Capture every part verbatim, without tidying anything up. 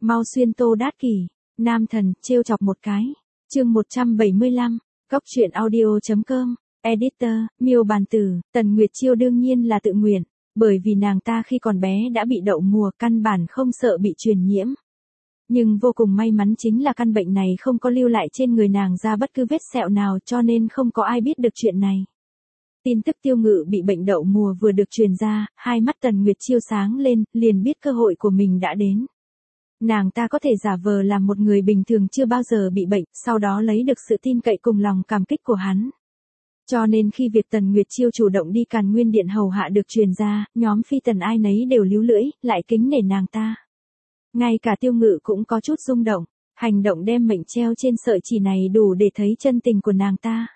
Mau xuyên Tô Đát Kỷ, nam thần, trêu chọc một cái. Chương một trăm bảy mươi lăm, Cóc truyện audio chấm com, Editor, Miêu Bàn Tử. Tần Nguyệt Chiêu đương nhiên là tự nguyện, bởi vì nàng ta khi còn bé đã bị đậu mùa, căn bản không sợ bị truyền nhiễm. Nhưng vô cùng may mắn chính là căn bệnh này không có lưu lại trên người nàng ra bất cứ vết sẹo nào, cho nên không có ai biết được chuyện này. Tin tức Tiêu Ngự bị bệnh đậu mùa vừa được truyền ra, hai mắt Tần Nguyệt Chiêu sáng lên, liền biết cơ hội của mình đã đến. Nàng ta có thể giả vờ làm một người bình thường chưa bao giờ bị bệnh, sau đó lấy được sự tin cậy cùng lòng cảm kích của hắn. Cho nên khi việc Tần Nguyệt Chiêu chủ động đi Càn Nguyên Điện hầu hạ được truyền ra, nhóm phi tần ai nấy đều líu lưỡi, lại kính nể nàng ta. Ngay cả Tiêu Ngự cũng có chút rung động, hành động đem mệnh treo trên sợi chỉ này đủ để thấy chân tình của nàng ta.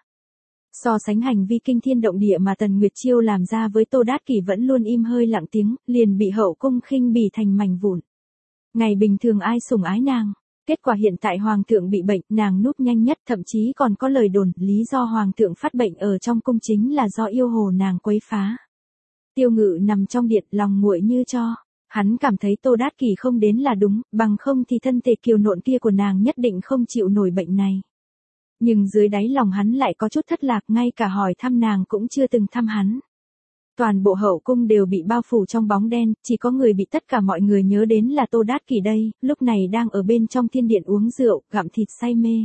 So sánh hành vi kinh thiên động địa mà Tần Nguyệt Chiêu làm ra với Tô Đát Kỷ vẫn luôn im hơi lặng tiếng, liền bị hậu cung khinh bỉ thành mảnh vụn. Ngày bình thường ai sủng ái nàng, kết quả hiện tại hoàng thượng bị bệnh, nàng núp nhanh nhất, thậm chí còn có lời đồn, lý do hoàng thượng phát bệnh ở trong cung chính là do yêu hồ nàng quấy phá. Tiêu Ngự nằm trong điện, lòng nguội như tro. Hắn cảm thấy Tô Đát Kỷ không đến là đúng, bằng không thì thân thể kiều nộn kia của nàng nhất định không chịu nổi bệnh này. Nhưng dưới đáy lòng hắn lại có chút thất lạc, ngay cả hỏi thăm nàng cũng chưa từng thăm hắn. Toàn bộ hậu cung đều bị bao phủ trong bóng đen, chỉ có người bị tất cả mọi người nhớ đến là Tô Đát Kỷ đây, lúc này đang ở bên trong thiên điện uống rượu, gặm thịt say mê.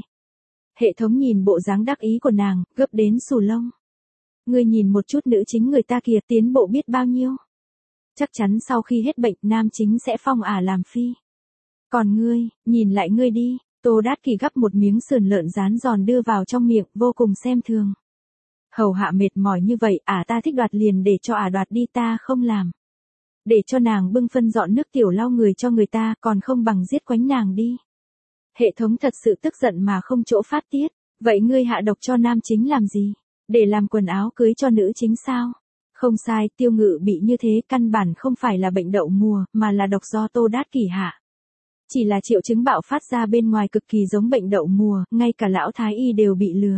Hệ thống nhìn bộ dáng đắc ý của nàng, gấp đến xù lông. Ngươi nhìn một chút nữ chính người ta kìa, tiến bộ biết bao nhiêu. Chắc chắn sau khi hết bệnh, nam chính sẽ phong ả làm phi. Còn ngươi, nhìn lại ngươi đi. Tô Đát Kỷ gắp một miếng sườn lợn rán giòn đưa vào trong miệng, vô cùng xem thường. Hầu hạ mệt mỏi như vậy, ả ta thích đoạt liền để cho ả đoạt đi, ta không làm. Để cho nàng bưng phân dọn nước tiểu lau người cho người ta, còn không bằng giết quánh nàng đi. Hệ thống thật sự tức giận mà không chỗ phát tiết. Vậy ngươi hạ độc cho nam chính làm gì? Để làm quần áo cưới cho nữ chính sao? Không sai, Tiêu Ngự bị như thế căn bản không phải là bệnh đậu mùa, mà là độc do Tô Đát Kỷ hạ. Chỉ là triệu chứng bạo phát ra bên ngoài cực kỳ giống bệnh đậu mùa, ngay cả lão thái y đều bị lừa.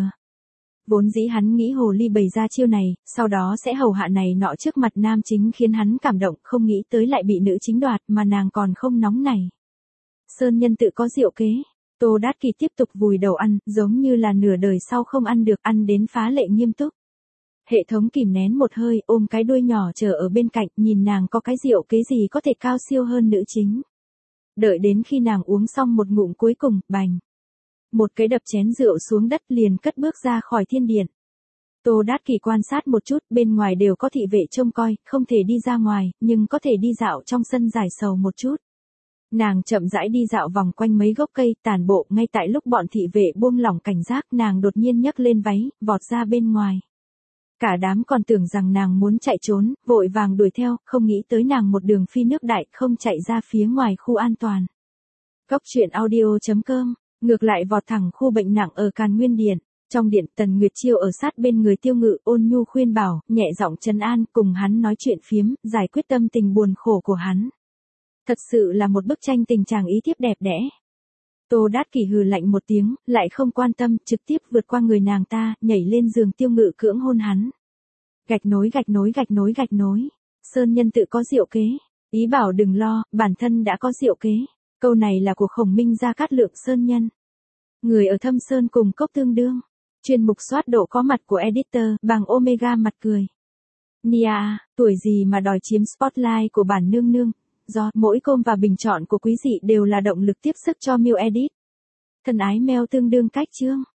Vốn dĩ hắn nghĩ hồ ly bày ra chiêu này, sau đó sẽ hầu hạ này nọ trước mặt nam chính khiến hắn cảm động, không nghĩ tới lại bị nữ chính đoạt mà nàng còn không nóng này. Sơn nhân tự có diệu kế. Tô Đát Kỷ tiếp tục vùi đầu ăn, giống như là nửa đời sau không ăn được, ăn đến phá lệ nghiêm túc. Hệ thống kìm nén một hơi, ôm cái đuôi nhỏ chờ ở bên cạnh, nhìn nàng có cái diệu kế gì có thể cao siêu hơn nữ chính. Đợi đến khi nàng uống xong một ngụm cuối cùng, bành. Một cái đập chén rượu xuống đất, liền cất bước ra khỏi thiên điện. Tô Đát Kỷ quan sát một chút, bên ngoài đều có thị vệ trông coi, không thể đi ra ngoài, nhưng có thể đi dạo trong sân giải sầu một chút. Nàng chậm rãi đi dạo vòng quanh mấy gốc cây, tản bộ, ngay tại lúc bọn thị vệ buông lỏng cảnh giác, nàng đột nhiên nhấc lên váy, vọt ra bên ngoài. Cả đám còn tưởng rằng nàng muốn chạy trốn, vội vàng đuổi theo, không nghĩ tới nàng một đường phi nước đại, không chạy ra phía ngoài khu an toàn. Cóc truyện audio chấm com, ngược lại vọt thẳng khu bệnh nặng ở Càn Nguyên Điện. Trong điện, Tần Nguyệt Chiêu ở sát bên người Tiêu Ngự, ôn nhu khuyên bảo, nhẹ giọng trấn an, cùng hắn nói chuyện phiếm, giải quyết tâm tình buồn khổ của hắn. Thật sự là một bức tranh tình chàng ý thiếp đẹp đẽ. Tô Đát Kỷ hừ lạnh một tiếng, lại không quan tâm, trực tiếp vượt qua người nàng ta, nhảy lên giường Tiêu Ngự cưỡng hôn hắn. Gạch nối gạch nối gạch nối gạch nối. Sơn nhân tự có diệu kế. Ý bảo đừng lo, bản thân đã có diệu kế. Câu này là của Khổng Minh Gia Cát Lượng Sơn nhân. Người ở Thâm Sơn cùng cốc tương đương. Chuyên mục soát độ có mặt của editor, bằng Omega mặt cười. Nia, tuổi gì mà đòi chiếm spotlight của bản nương nương. Do mỗi com và bình chọn của quý dị đều là động lực tiếp sức cho Miu Edit. Thân ái mail tương đương cách chương.